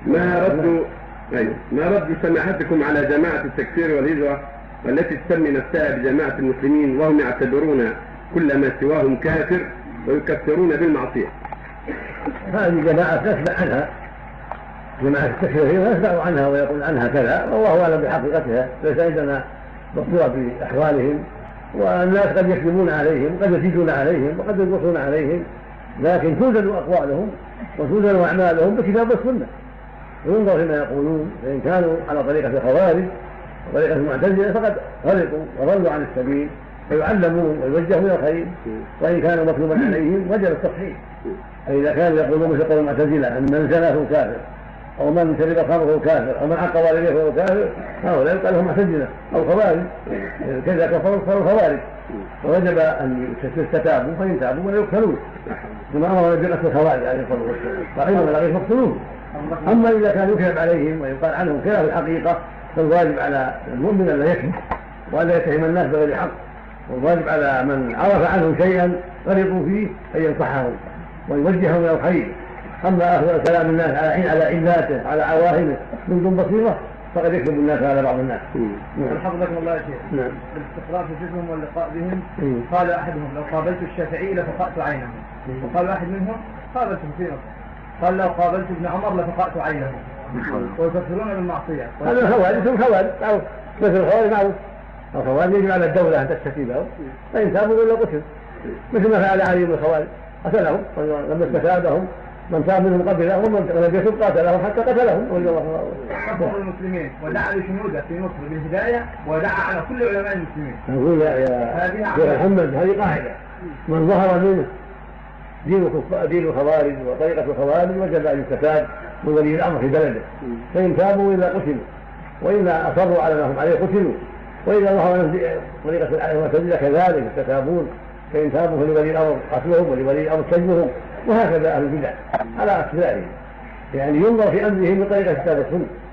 ما رد سماحتكم على جماعة التكفير والهجرة التي تسمي نفسها بجماعة المسلمين وهم يعتبرون كل ما سواهم كافر ويكفرون بالمعصية؟ هذه جماعة نسمع عنها، جماعة التكفير نسمع عنها ويقول عنها كذا، والله أعلم بحقيقتها، ليس عندنا بصيرة بأحوالهم، والناس قد يكذبون عليهم وقد يزيدون عليهم وقد ينقصون عليهم، لكن توزن أقوالهم وتوزن أعمالهم بكتاب السنة، وينظر فيما يقولون. فإن كانوا على طريقة الخوارج وطريقة المعتزلة فقد غلطوا وضلوا عن السبيل، فيعلمون ويوجهون إلى الخير. وإن كانوا مطلوبا عليهم وجب التصحيح. فإذا كانوا يقولون مثل قول المعتزلة أن من زنى فهو كافر، أو من شرب الخمر فهو كافر، أو من عق والديه فهو كافر، هؤلاء يقال لهم معتزلة أو خوارج، كذا كفروا الخوارج، ووجب أن يستتابوا فإن تابوا ولا يقتلون، كما أمر بقتل الخوارج عليه الصلاة والسلام، فإنهم لا يقتلون. أما إذا كان يكذب عليهم ويقال عنهم خلاف الحقيقة فالواجب على المؤمن أن لا يكذب وألا يتهم الناس بغير حق، والواجب على من عرف عنهم شيئا غلطوا فيه أن ينصحهم ويوجههم إلى الخير. أما أخذ كلام الناس على علاته على عواهنه من دون بصيرة فقد يكذب الناس على بعض الناس. حفظكم الله يا شيخ. بالاستقرار في جسمهم واللقاء بهم، قال أحدهم لو قابلت الشافعي لفقأت عينه، وقال واحد منهم قابلت في نفسه، قال لو قابلت ابن عمر لفقأت عينه، ويكفرون بالمعصية. هذا الخوارج ثم خوارج مثل الخوارج معروف، الخوارج يجب على الدولة أن تستتيبهم، فإن تابوا إلا قتل، مثل ما فعل علي بن الخوارج قتلهم لما استتابهم من تاب منهم قبله ومن لم يتب قاتلهم حتى قتلهم. كفر المسلمين ودعا لشنوده في مصر بالهداية ودعا على كل علماء المسلمين. نقول يا شيخ محمد هذه قاعدة، من ظهر منه دين الخوارج وطريقة الخوارج وجب أن يستتاب من ولي الأمر في بلده، فإن تابوا إلا قتلوا، وإلا أصروا على ما هم عليه قتلوا، وإذا ظهر طريقة المعتزلة كذلك يستتابون، فإن تابوا فلولي الأمر قتلهم ولولي الأمر سجنهم، وهكذا أهل البدع على أسبابهم، يعني ينظر في أمرهم بطريقة كتاب السنة.